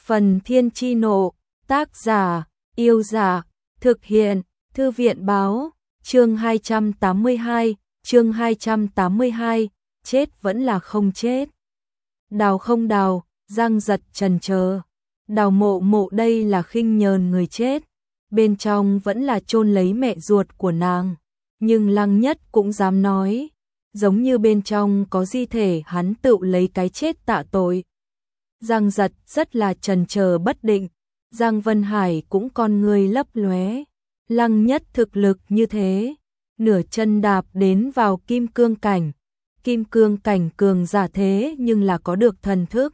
Phần Thiên Chi Nộ, tác giả, Yêu Dạ, thực hiện, Thư viện Báo, chương 282, chết vẫn là không chết. Đào không đào, Giang Giật trần chờ. Đào Mộ Mộ đây là khinh nhờn người chết, bên trong vẫn là chôn lấy mẹ ruột của nàng, nhưng Lăng Nhất cũng dám nói, giống như bên trong có di thể hắn tự lấy cái chết tạ tội. Giang Giật rất là chần chờ bất định, Giang Vân Hải cũng con người lấp lóe. Lăng Nhất thực lực như thế, nửa chân đạp đến vào kim cương cảnh. Kim cương cảnh cường giả thế nhưng là có được thần thức,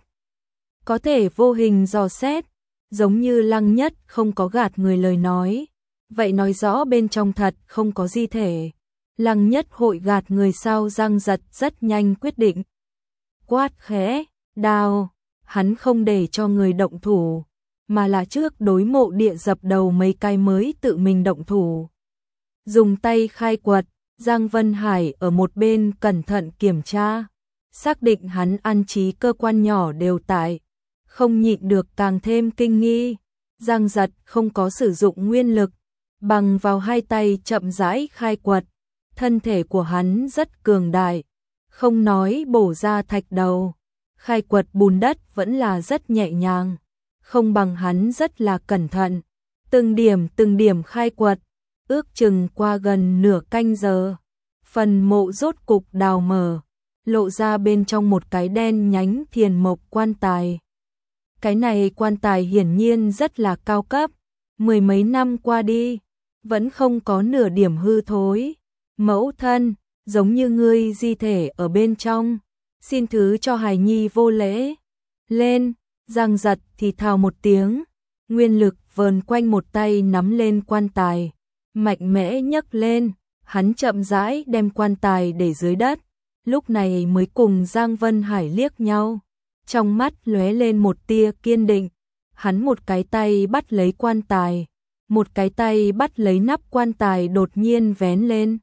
có thể vô hình dò xét, giống như Lăng Nhất không có gạt người lời nói, vậy nói rõ bên trong thật không có di thể. Lăng Nhất hội gạt người sao? Giang Giật rất nhanh quyết định. Quát khẽ, đào, hắn không để cho người động thủ, mà là trước đối mộ địa dập đầu mấy cái mới tự mình động thủ. Dùng tay khai quật, Giang Vân Hải ở một bên cẩn thận kiểm tra, xác định hắn an trí cơ quan nhỏ đều tại, không nhịn được càng thêm kinh nghi. Giang Giật không có sử dụng nguyên lực, bằng vào hai tay chậm rãi khai quật, thân thể của hắn rất cường đại, không nói bổ ra thạch đầu, khai quật bùn đất vẫn là rất nhẹ nhàng, không bằng hắn rất là cẩn thận, từng điểm khai quật, ước chừng qua gần nửa canh giờ, phần mộ rốt cục đào mở, lộ ra bên trong một cái đen nhánh thiền mộc quan tài. Cái này quan tài hiển nhiên rất là cao cấp, mười mấy năm qua đi, vẫn không có nửa điểm hư thối. Mẫu thân, giống như ngươi di thể ở bên trong, xin thứ cho hài nhi vô lễ. Lên, Giang Giật thì thào một tiếng, nguyên lực vờn quanh một tay nắm lên quan tài, mạnh mẽ nhấc lên, hắn chậm rãi đem quan tài để dưới đất, lúc này mới cùng Giang Vân Hải liếc nhau, trong mắt lóe lên một tia kiên định, hắn một cái tay bắt lấy quan tài, một cái tay bắt lấy nắp quan tài đột nhiên vén lên.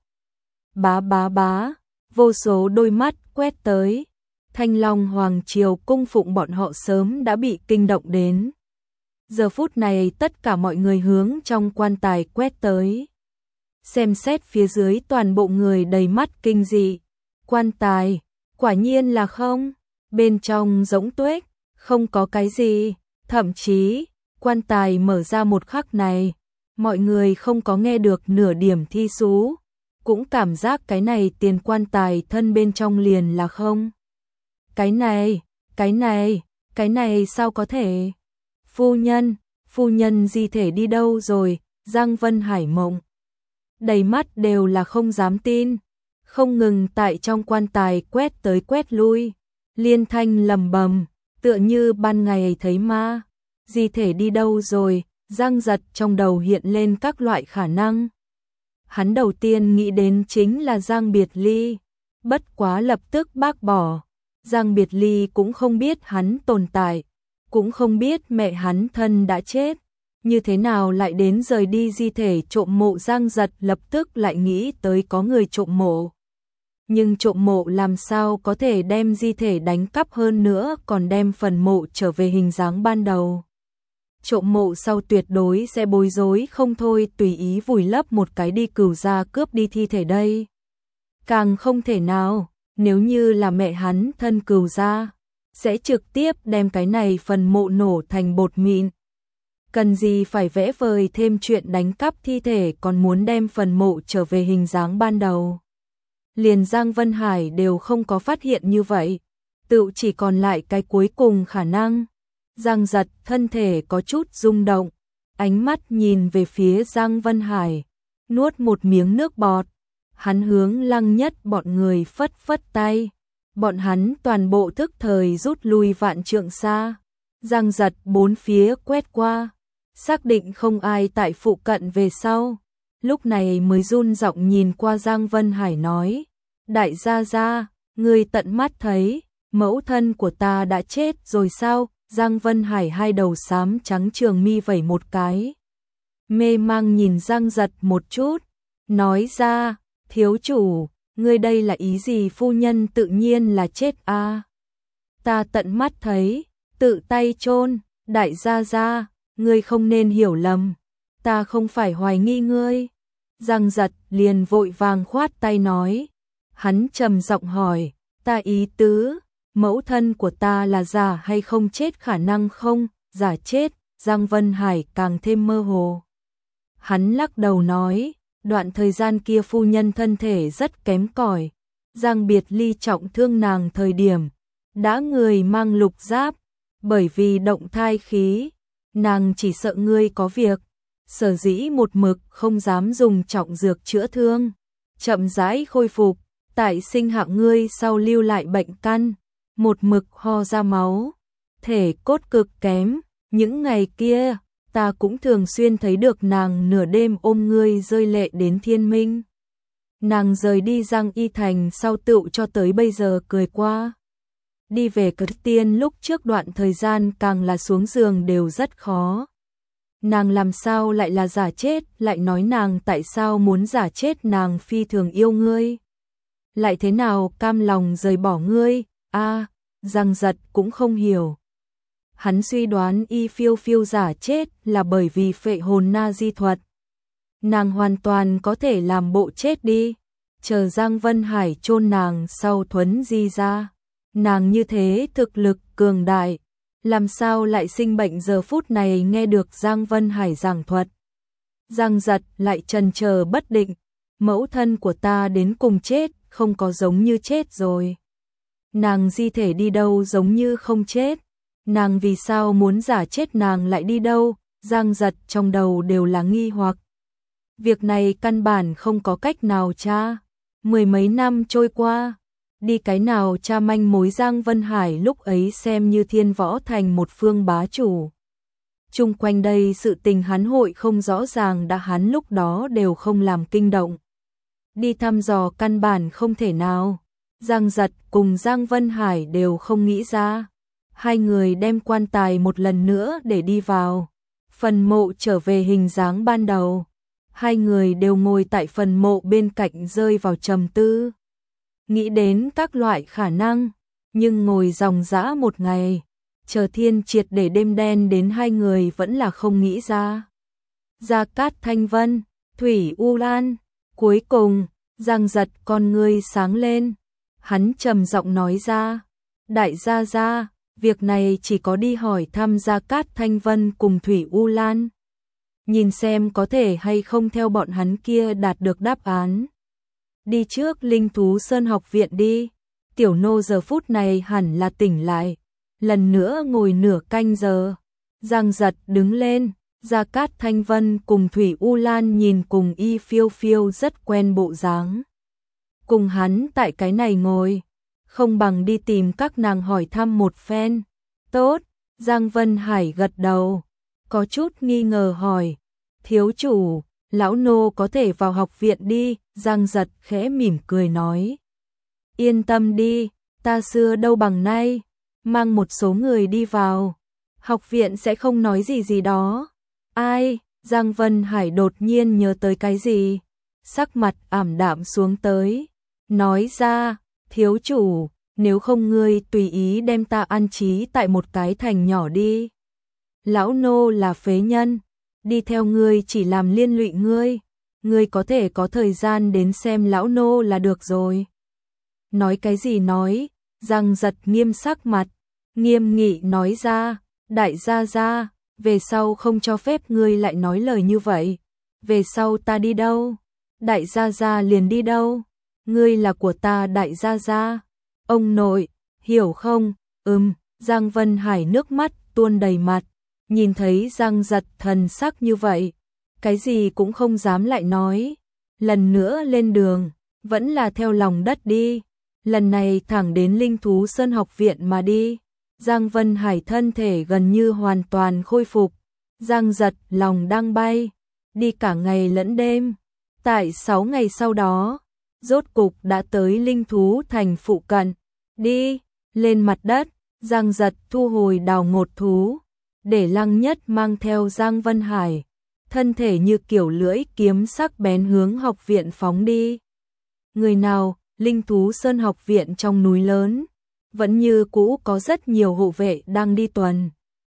Bá bá bá, vô số đôi mắt quét tới, Thanh Long Hoàng Triều cung phụng bọn họ sớm đã bị kinh động đến. Giờ phút này tất cả mọi người hướng trong quan tài quét tới. Xem xét phía dưới toàn bộ người đầy mắt kinh dị. Quan tài, quả nhiên là không, bên trong rỗng tuếch, không có cái gì, thậm chí, quan tài mở ra một khắc này, mọi người không có nghe được nửa điểm thi sú, cũng cảm giác cái này tiền quan tài thân bên trong liền là không. Cái này sao có thể? Phu nhân di thể đi đâu rồi? Giang Vân Hải mộng đầy mắt đều là không dám tin, không ngừng tại trong quan tài quét tới quét lui, liên thanh lầm bầm, tựa như ban ngày thấy ma. Di thể đi đâu rồi? Giang Giật trong đầu hiện lên các loại khả năng. Hắn đầu tiên nghĩ đến chính là Giang Biệt Ly, bất quá lập tức bác bỏ. Giang Biệt Ly cũng không biết hắn tồn tại, cũng không biết mẹ hắn thân đã chết, như thế nào lại đến rời đi di thể trộm mộ. Giang Giật lập tức lại nghĩ tới có người trộm mộ. Nhưng trộm mộ làm sao có thể đem di thể đánh cắp, hơn nữa còn đem phần mộ trở về hình dáng ban đầu. Trộm mộ sau tuyệt đối sẽ bối rối không thôi, tùy ý vùi lấp một cái đi Cửu gia cướp đi thi thể đây. Càng không thể nào, nếu như là mẹ hắn thân Cửu gia, sẽ trực tiếp đem cái này phần mộ nổ thành bột mịn. Cần gì phải vẽ vời thêm chuyện đánh cắp thi thể, còn muốn đem phần mộ trở về hình dáng ban đầu. Liền Giang Vân Hải đều không có phát hiện như vậy, tự chỉ còn lại cái cuối cùng khả năng. Giang Giật thân thể có chút rung động, ánh mắt nhìn về phía Giang Vân Hải, nuốt một miếng nước bọt, hắn hướng Lăng Nhất bọn người phất phất tay, bọn hắn toàn bộ thức thời rút lui vạn trượng xa. Giang Giật bốn phía quét qua, xác định không ai tại phụ cận về sau, lúc này mới run giọng nhìn qua Giang Vân Hải nói, đại gia gia, người tận mắt thấy, mẫu thân của ta đã chết rồi sao? Giang Vân Hải hai đầu xám trắng trường mi vẩy một cái, mê mang nhìn Giang Giật một chút, nói ra, thiếu chủ, ngươi đây là ý gì? Phu nhân tự nhiên là chết a. Ta tận mắt thấy, tự tay chôn. Đại gia gia, ngươi không nên hiểu lầm, ta không phải hoài nghi ngươi. Giang Giật liền vội vàng khoát tay nói. Hắn trầm giọng hỏi, ta ý tứ, mẫu thân của ta là giả hay không chết, khả năng không, giả chết. Giang Vân Hải càng thêm mơ hồ. Hắn lắc đầu nói, đoạn thời gian kia phu nhân thân thể rất kém cỏi, Giang Biệt Ly trọng thương nàng thời điểm, đã người mang lục giáp, bởi vì động thai khí, nàng chỉ sợ ngươi có việc, sở dĩ một mực không dám dùng trọng dược chữa thương, chậm rãi khôi phục, tại sinh hạ ngươi sau lưu lại bệnh căn, một mực ho ra máu, thể cốt cực kém, những ngày kia, ta cũng thường xuyên thấy được nàng nửa đêm ôm ngươi rơi lệ đến thiên minh. Nàng rời đi Giang Y Thành sau tựu cho tới bây giờ cười qua. Đi về Cực Tiên lúc trước đoạn thời gian càng là xuống giường đều rất khó. Nàng làm sao lại là giả chết, lại nói nàng tại sao muốn giả chết, nàng phi thường yêu ngươi. Lại thế nào cam lòng rời bỏ ngươi, Giang Giật cũng không hiểu. Hắn suy đoán Y Phiêu Phiêu giả chết là bởi vì phệ hồn na di thuật. Nàng hoàn toàn có thể làm bộ chết đi, chờ Giang Vân Hải chôn nàng sau thuấn di ra. Nàng như thế thực lực cường đại, làm sao lại sinh bệnh, giờ phút này nghe được Giang Vân Hải giảng thuật. Giang Giật lại chần chờ bất định, mẫu thân của ta đến cùng chết, không có giống như chết rồi. Nàng di thể đi đâu giống như không chết, nàng vì sao muốn giả chết, nàng lại đi đâu, Giang Giật trong đầu đều là nghi hoặc. Việc này căn bản không có cách nào tra, mười mấy năm trôi qua, đi cái nào tra manh mối. Giang Vân Hải lúc ấy xem như Thiên Võ Thành một phương bá chủ. Chung quanh đây sự tình hắn hội không rõ ràng, đã hắn lúc đó đều không làm kinh động. Đi thăm dò căn bản không thể nào. Giang Giật cùng Giang Vân Hải đều không nghĩ ra. Hai người đem quan tài một lần nữa để đi vào. Phần mộ trở về hình dáng ban đầu. Hai người đều ngồi tại phần mộ bên cạnh rơi vào trầm tư. Nghĩ đến các loại khả năng, nhưng ngồi dòng dã một ngày, chờ thiên triệt để đêm đen đến, hai người vẫn là không nghĩ ra. Gia Cát Thanh Vân, Thủy U Lan, cuối cùng, Giang Giật con ngươi sáng lên, hắn trầm giọng nói ra, đại gia gia, việc này chỉ có đi hỏi thăm Gia Cát Thanh Vân cùng Thủy U Lan, nhìn xem có thể hay không theo bọn hắn kia đạt được đáp án. Đi trước Linh Thú Sơn học viện đi, tiểu nô giờ phút này hẳn là tỉnh lại, lần nữa ngồi nửa canh giờ. Giang Giật đứng lên, Gia Cát Thanh Vân cùng Thủy U Lan nhìn cùng Y Phiêu Phiêu rất quen bộ dáng. Cùng hắn tại cái này ngồi, không bằng đi tìm các nàng hỏi thăm một phen. Tốt, Giang Vân Hải gật đầu, có chút nghi ngờ hỏi, thiếu chủ, lão nô có thể vào học viện đi. Giang Giật khẽ mỉm cười nói, yên tâm đi, ta xưa đâu bằng nay, mang một số người đi vào, học viện sẽ không nói gì đó. Ai? Giang Vân Hải đột nhiên nhớ tới cái gì, sắc mặt ảm đạm xuống tới, nói ra, thiếu chủ, nếu không ngươi tùy ý đem ta an trí tại một cái thành nhỏ đi. Lão nô là phế nhân, đi theo ngươi chỉ làm liên lụy ngươi. Ngươi có thể có thời gian đến xem lão nô là được rồi. Nói cái gì nói, Giang Giật nghiêm sắc mặt, nghiêm nghị nói ra, đại gia gia, về sau không cho phép ngươi lại nói lời như vậy. Về sau ta đi đâu, đại gia gia liền đi đâu, ngươi là của ta đại gia gia. Ông nội, hiểu không? Giang Vân Hải nước mắt tuôn đầy mặt, nhìn thấy Giang Giật thần sắc như vậy, cái gì cũng không dám lại nói. Lần nữa lên đường, vẫn là theo lòng đất đi. Lần này thẳng đến Linh Thú Sơn học viện mà đi. Giang Vân Hải thân thể gần như hoàn toàn khôi phục. Giang Giật lòng đang bay, đi cả ngày lẫn đêm. Tại 6 ngày sau đó, rốt cục đã tới Linh Thú Thành phụ cận. Đi, lên mặt đất, Giang Giật thu hồi đào ngột thú, để Lăng Nhất mang theo Giang Vân Hải. Thân thể như kiểu lưỡi kiếm sắc bén hướng học viện phóng đi. Người nào, Linh Thú Sơn học viện trong núi lớn, vẫn như cũ có rất nhiều hộ vệ đang đi tuần.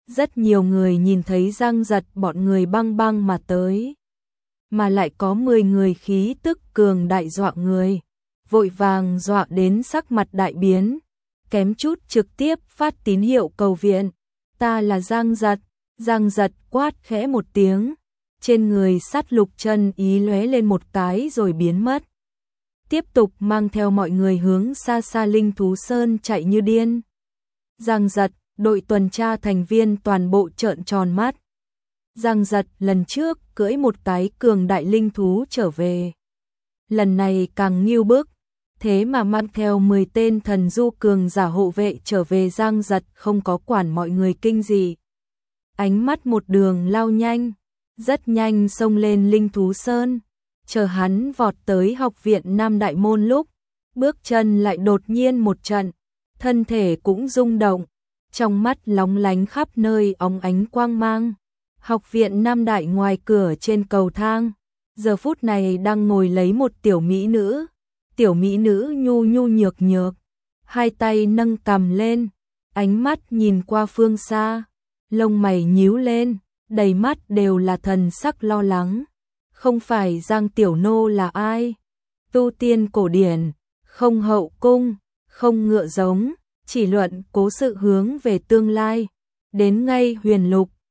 Rất nhiều người nhìn thấy Giang Giật bọn người băng băng mà tới. Mà lại có 10 người khí tức cường đại dọa người. Vội vàng dọa đến sắc mặt đại biến. Kém chút trực tiếp phát tín hiệu cầu viện. Ta là Giang Giật. Giang Giật quát khẽ một tiếng. Trên người sát lục chân ý lóe lên một cái rồi biến mất. Tiếp tục mang theo mọi người hướng xa xa Linh Thú Sơn chạy như điên. Giang Giật, đội tuần tra thành viên toàn bộ trợn tròn mắt. Giang Giật lần trước cưỡi một cái cường đại linh thú trở về. Lần này càng nghiêu bức, thế mà mang theo 10 tên thần du cường giả hộ vệ trở về. Giang Giật không có quản mọi người kinh gì. Ánh mắt một đường lao nhanh, rất nhanh xông lên Linh Thú Sơn. Chờ hắn vọt tới học viện Nam Đại Môn lúc, bước chân lại đột nhiên một trận, thân thể cũng rung động, trong mắt lóng lánh khắp nơi óng ánh quang mang. Học viện Nam Đại ngoài cửa trên cầu thang, giờ phút này đang ngồi lấy một tiểu mỹ nữ. Tiểu mỹ nữ nhu nhu nhược nhược, hai tay nâng cằm lên, ánh mắt nhìn qua phương xa, lông mày nhíu lên, đầy mắt đều là thần sắc lo lắng. Không phải Giang Tiểu Nô là ai? Tu tiên cổ điển, không hậu cung, không ngựa giống, chỉ luận cố sự hướng về tương lai. Đến ngay huyền lục,